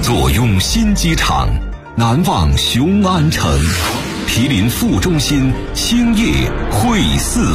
坐拥新机场，难忘雄安城，毗邻副中心，兴业会四。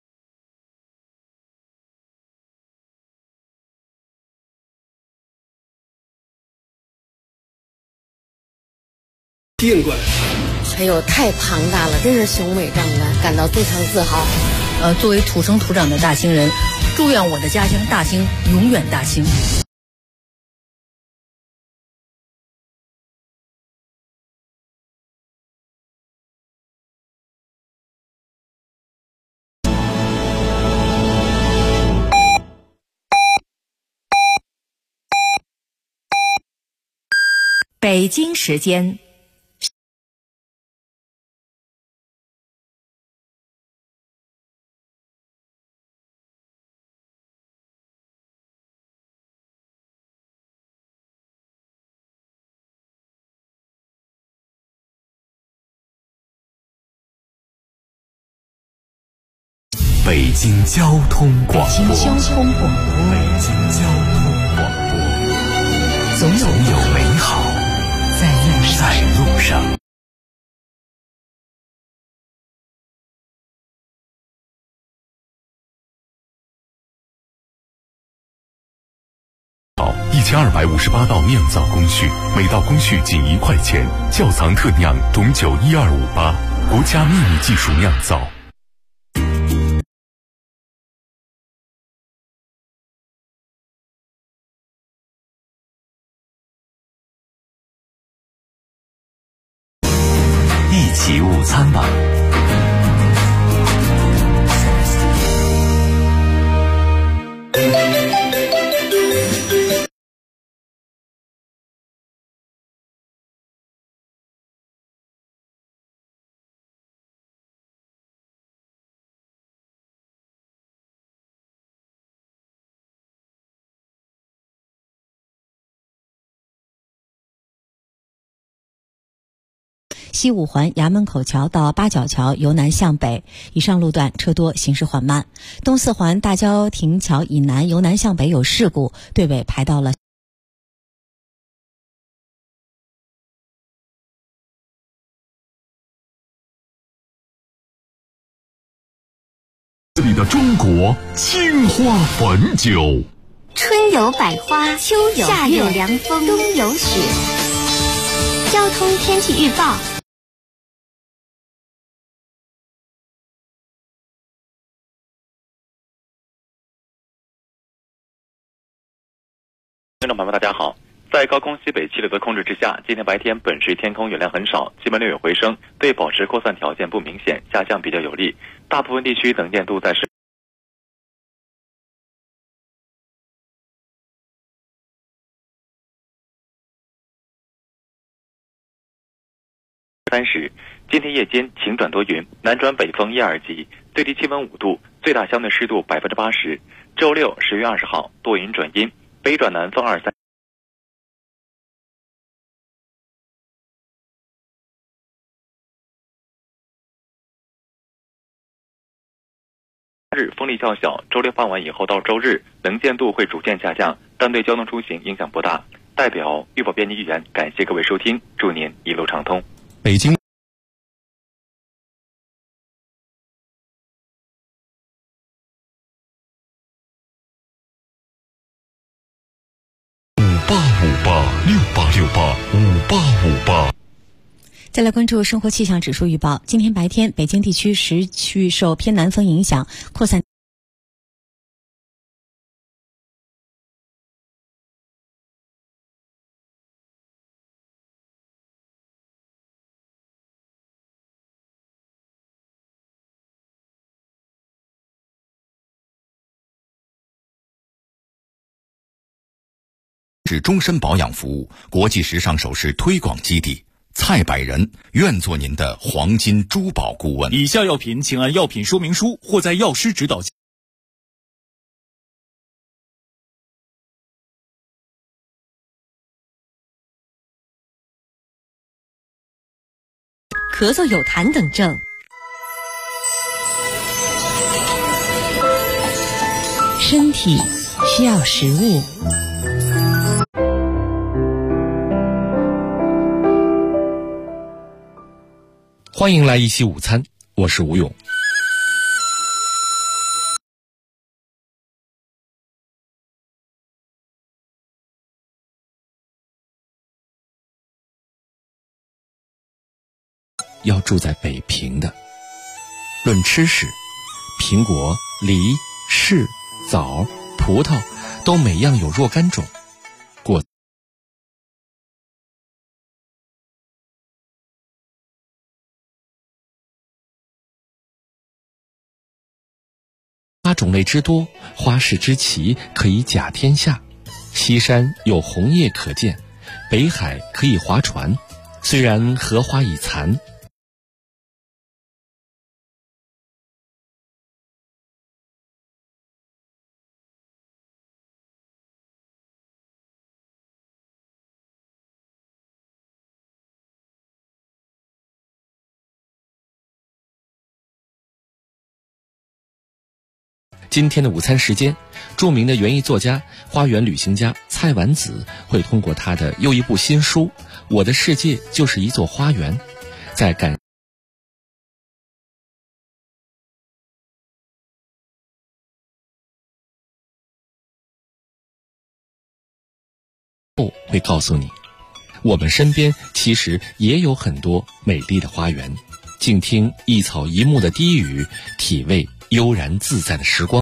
店馆， 哎呦，太庞大了，真是雄伟壮观，感到非常自豪。 作为土生土长的大兴人，祝愿我的家乡大兴永远大兴。 北京时间。 北京交通广播， 北京交通广播， 北京交通广播， 总有美好在路上。1258道酿造工序，每道工序仅1块钱。窖藏特酿种酒1258，国家秘密技术酿造。一起午餐吧。 西五环衙门口桥到八角桥由南向北，以上路段车多，行驶缓慢。东四环大郊亭桥以南由南向北有事故，队尾排到了。 这里的中国青花汾酒， 春有百花，秋有夏有凉风，冬有雪。交通天气预报。 听众朋友们，大家好。在高空西北气流的控制之下，今天白天本市天空云量很少，气温略有回升，对保持扩散条件不明显，下降比较有利。大部分地区能见度在30。今天夜间晴转多云，南转北风1、2级，最低气温5度，最大相对湿度80%。周六10月20号多云转阴，北转南风2、3。日风力较小，周六傍晚以后到周日能见度会逐渐下降，但对交通出行影响不大。代表预报编辑员感谢各位收听，祝您一路畅通。 北京5858686858。 再来关注生活气象指数预报。今天白天，北京地区时区受偏南风影响，扩散。 是终身保养服务国际时尚首饰推广基地。蔡百人愿做您的黄金珠宝顾问。 以下药品请按药品说明书或在药师指导下。 咳嗽、有痰等症，身体需要食物。 欢迎来一起午餐，我是吴勇。要住在北平的。论吃食，苹果、梨、柿、枣、葡萄都每样有若干种。花种类之多，花市之奇，可以甲天下。西山有红叶可见，北海可以划船。虽然荷花已残，今天的午餐时间，著名的园艺作家、花园旅行家蔡婉子会通过他的又一部新书《我的世界就是一座花园》，在会告诉你，我们身边其实也有很多美丽的花园。静听一草一木的低语，体味悠然自在的时光。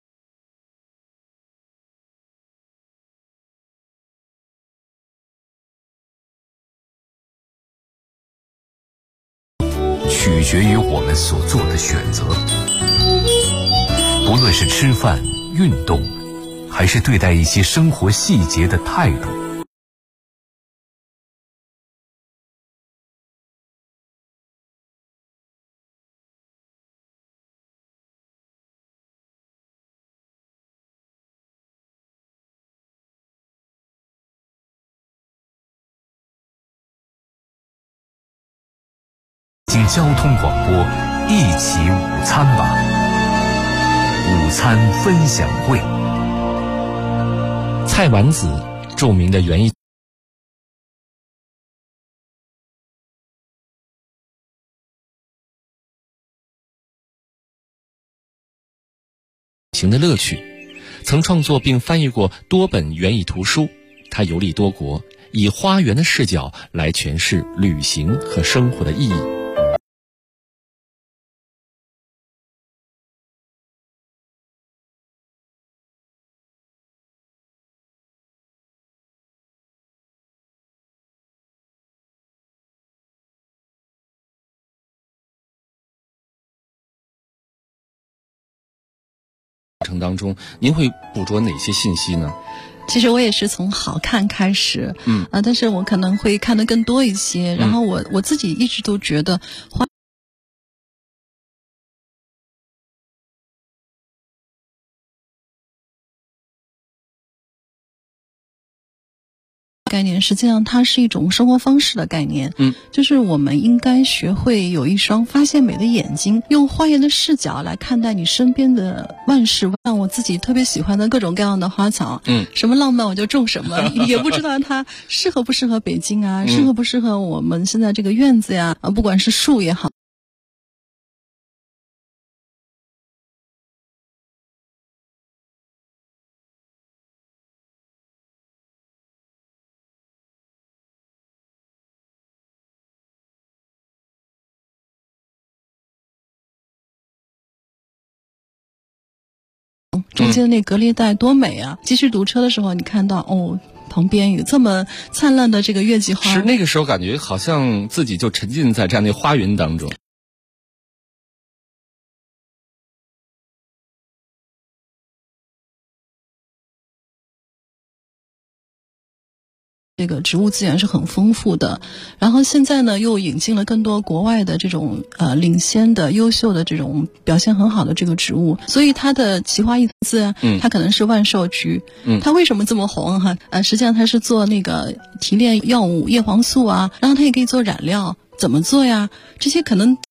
取决于我们所做的选择，不论是吃饭、运动，还是对待一些生活细节的态度。经交通广播，一起午餐吧。午餐分享会。 蔡婉子，著名的园艺行的乐趣，曾创作并翻译过多本园艺图书。他游历多国，以花园的视角来诠释旅行和生活的意义。过程当中，您会捕捉哪些信息呢？ 其实我也是从好看开始，但是我可能会看得更多一些。然后我自己一直都觉得花概念，实际上它是一种生活方式的概念。就是我们应该学会有一双发现美的眼睛，用花园的视角来看待你身边的万事。像我自己特别喜欢的各种各样的花草，什么浪漫我就种什么，也不知道它适合不适合北京啊，适合不适合我们现在这个院子呀，不管是树也好。中间那隔离带多美啊！继续堵车的时候，你看到旁边有这么灿烂的这个月季花， 是那个时候感觉好像自己就沉浸在这样的花园当中。 这个植物资源是很丰富的，然后现在呢又引进了更多国外的这种领先的优秀的这种表现很好的这个植物，所以它的奇花异字啊，它可能是万寿菊，它为什么这么红哈？实际上它是做那个提炼药物叶黄素啊，然后它也可以做染料，怎么做呀？这些可能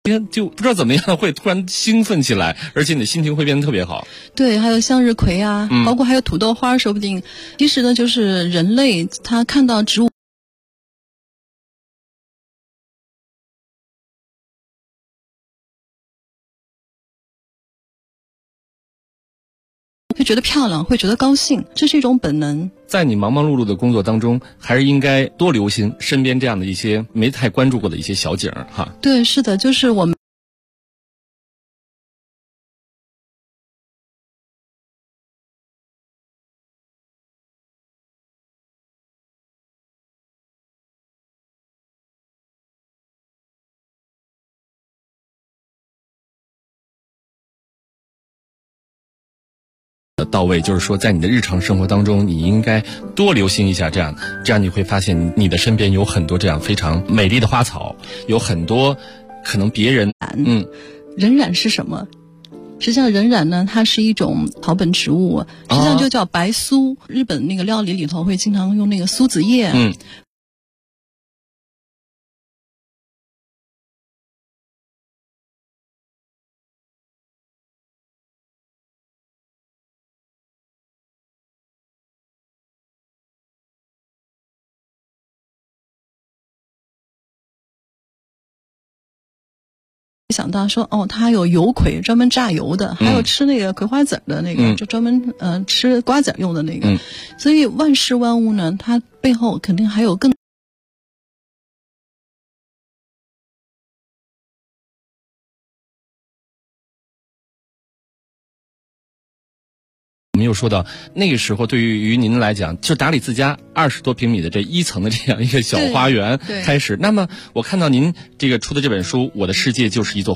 就不知道怎么样会突然兴奋起来，而且你的心情会变得特别好。 对，还有向日葵啊，包括还有土豆花，说不定。其实呢，就是人类他看到植物会觉得漂亮，会觉得高兴，这是一种本能。 在你忙忙碌碌的工作当中，还是应该多留心身边这样的一些没太关注过的一些小景哈。 对，是的，就是我们。 到位，就是说在你的日常生活当中，你应该多留心一下，这样你会发现你的身边有很多这样非常美丽的花草，有很多可能别人人染是什么？实际上人染呢，它是一种草本植物，实际上就叫白苏。日本那个料理里头会经常用那个苏子叶。想到说它有油葵，专门榨油的，还有吃那个葵花籽的那个，就专门吃瓜子用的那个。所以万事万物呢，它背后肯定还有更。 我们又说到那个时候，对于您来讲，就打理自家20多平米的这1层的这样一个小花园开始。那么我看到您这个出的这本书《我的世界就是一座》。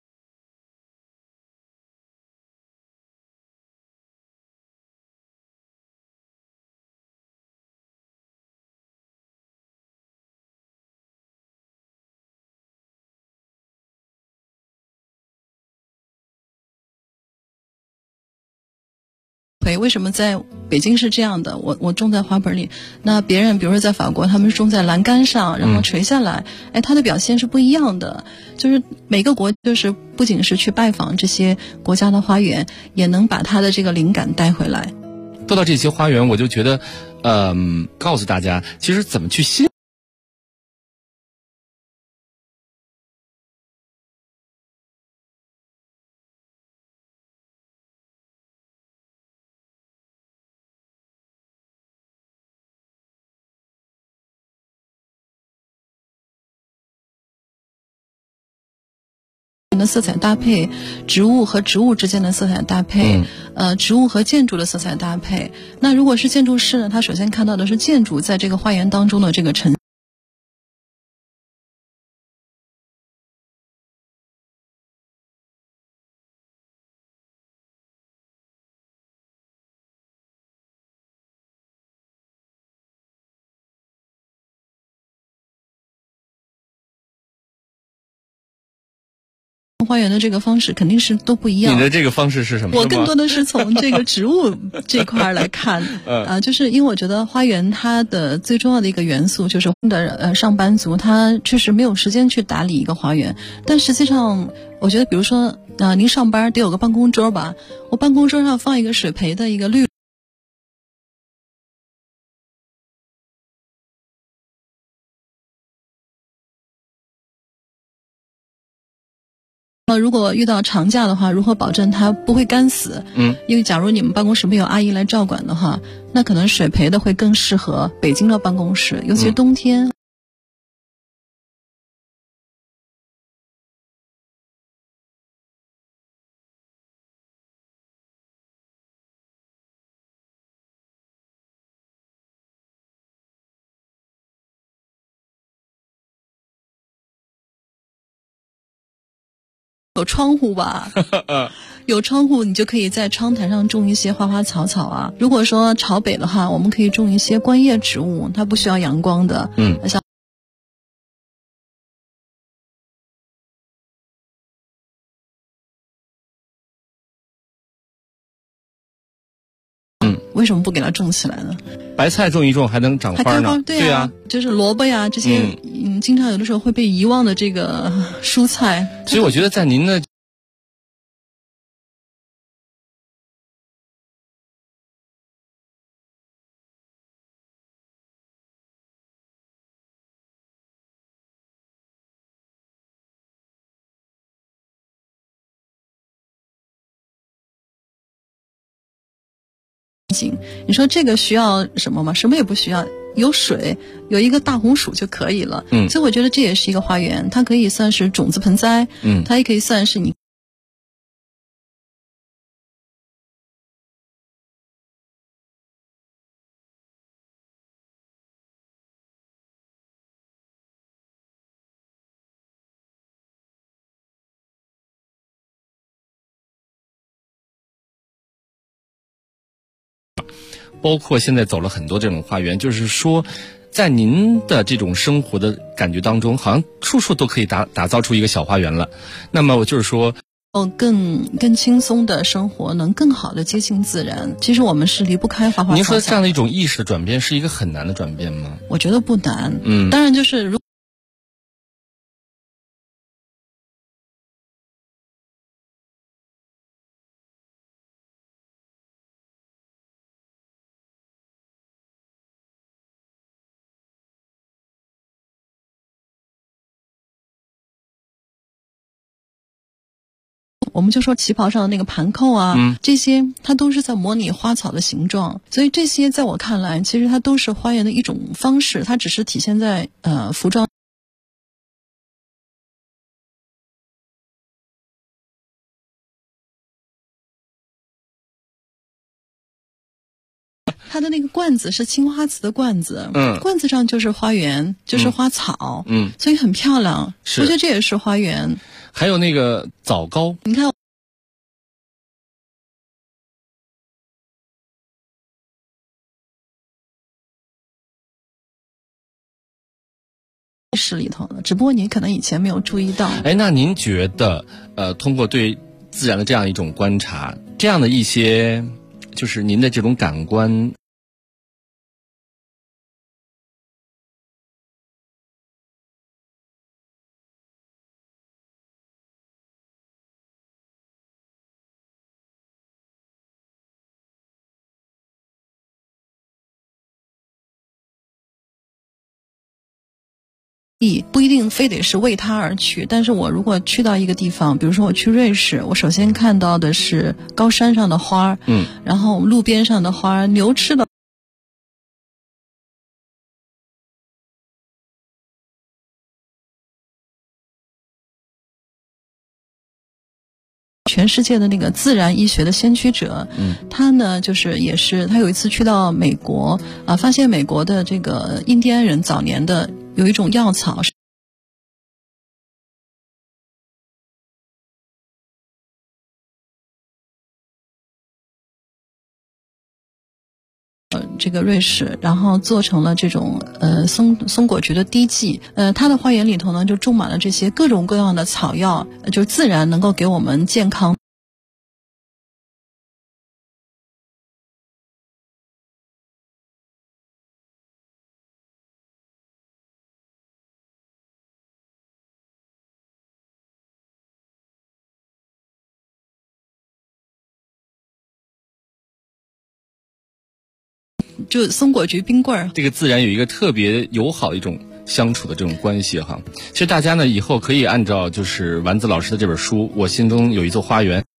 为什么在北京是这样的？我种在花盆里，那别人比如说在法国，他们是种在栏杆上，然后垂下来，它的表现是不一样的。就是每个国，就是不仅是去拜访这些国家的花园，也能把他的这个灵感带回来。 说到这些花园，我就觉得，告诉大家，其实怎么去欣。 的色彩搭配，植物和植物之间的色彩搭配，植物和建筑的色彩搭配。那如果是建筑师呢，他首先看到的是建筑在这个花园当中的这个呈现。花园的这个方式肯定是都不一样。 你的这个方式是什么？ 我更多的是从这个植物这块来看，就是因为我觉得花园它的最重要的一个元素就是上班族他确实没有时间去打理一个花园，但实际上我觉得，比如说您上班得有个办公桌吧，我办公桌上放一个水培的一个绿。如果遇到长假的话，如何保证它不会干死？因为假如你们办公室没有阿姨来照管的话，那可能水培的会更适合北京的办公室，尤其是冬天。有窗户吧，有窗户你就可以在窗台上种一些花花草草啊。如果说朝北的话，我们可以种一些观叶植物，它不需要阳光的。像为什么不给它种起来呢？ 白菜种一种还能长花呢， 对呀，就是萝卜呀这些，经常有的时候会被遗忘的这个蔬菜。 所以我觉得在您的你说这个需要什么吗？什么也不需要，有水，有一个大红薯就可以了。所以我觉得这也是一个花园，它可以算是种子盆栽，它也可以算是你。 包括现在走了很多这种花园，就是说在您的这种生活的感觉当中，好像处处都可以打造出一个小花园了。那么我就是说更轻松的生活，能更好的接近自然。其实我们是离不开花花草草。 您说这样的一种意识的转变是一个很难的转变吗？ 我觉得不难。当然就是如我们就说旗袍上的那个盘扣啊，这些它都是在模拟花草的形状，所以这些在我看来，其实它都是花园的一种方式，它只是体现在服装。它的那个罐子是青花瓷的罐子，罐子上就是花园，就是花草，所以很漂亮。我觉得这也是花园。 还有那个枣糕， 你看。是里头的，只不过你可能以前没有注意到。 那您觉得，通过对自然的这样一种观察，这样的一些，就是您的这种感官， 不一定非得是为它而去，但是我如果去到一个地方，比如说我去瑞士，我首先看到的是高山上的花，然后路边上的花，牛吃的。全世界的那个自然医学的先驱者，他呢就是也是他有一次去到美国发现美国的这个印第安人早年的有一种药草是这个瑞士，然后做成了这种松果菊的滴剂。它的花园里头呢就种满了这些各种各样的草药，就自然能够给我们健康。就松果菊冰棍儿， 这个自然有一个特别友好的一种相处的这种关系哈。其实大家呢以后可以按照就是丸子老师的这本书《我心中有一座花园》。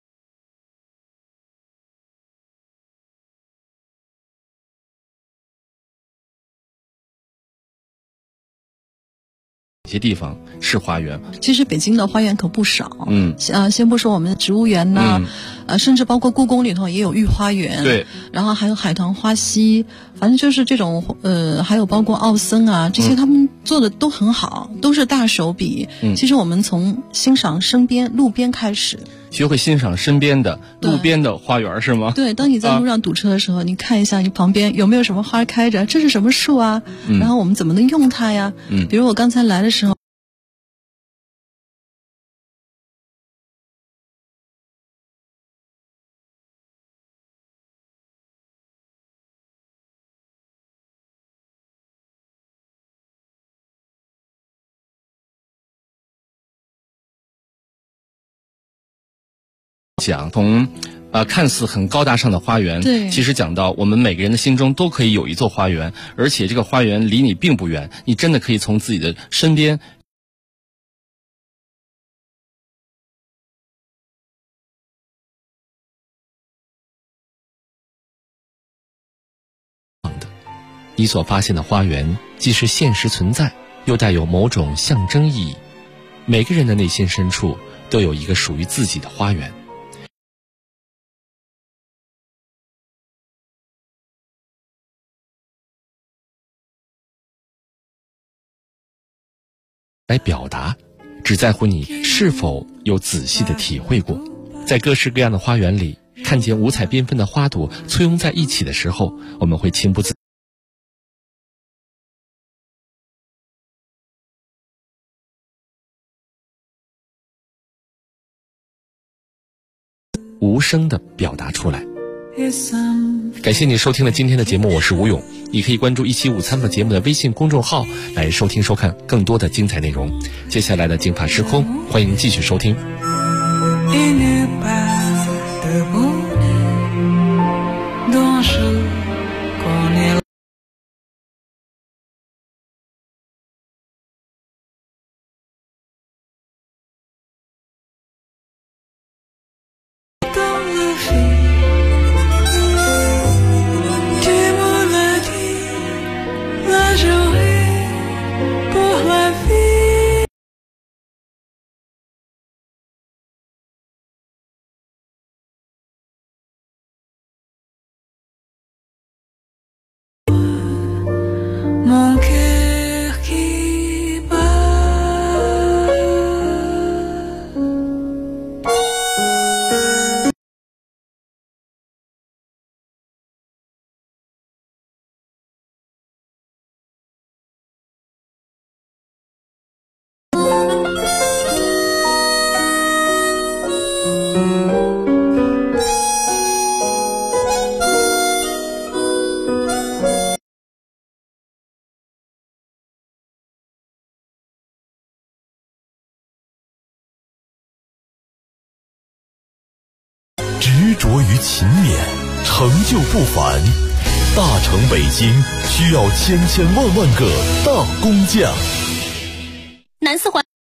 些地方是花园， 其实北京的花园可不少。先不说我们的植物园呐，甚至包括故宫里头也有御花园。 对， 然后还有海棠花溪，反正就是这种还有包括奥森啊，这些他们做的都很好，都是大手笔。其实我们从欣赏路边开始。 学会欣赏身边的路边的花园是吗？ 对，当你在路上堵车的时候，你看一下你旁边有没有什么花开着，这是什么树啊？然后我们怎么能用它呀？比如我刚才来的时候。 讲，从看似很高大上的花园， 对， 其实讲到我们每个人的心中都可以有一座花园，而且这个花园离你并不远，你真的可以从自己的身边。你所发现的花园既是现实存在，又带有某种象征意义。每个人的内心深处都有一个属于自己的花园。来表达，只在乎你是否有仔细的体会过。在各式各样的花园里，看见五彩缤纷的花朵簇拥在一起的时候，我们会情不自无声地表达出来。感谢你收听了今天的节目，我是吴勇。你可以关注17午餐的节目的微信公众号来收听收看更多的精彩内容。接下来的净法时空，欢迎继续收听。 执着于勤勉，成就不凡。大成北京需要千千万万个大工匠。 南四环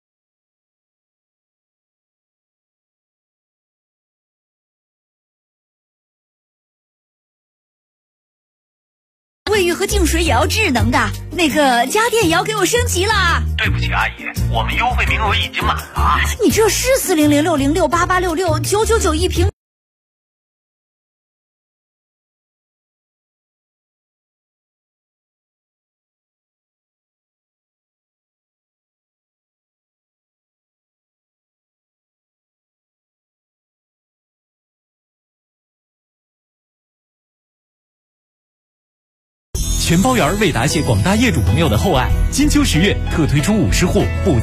卫浴和净水也要智能的，那个家电也要给我升级了。 对不起阿姨，我们优惠名额已经满了。 你这是400606888669991平。 全包圆为答谢广大业主朋友的厚爱，金秋10月特推出50户不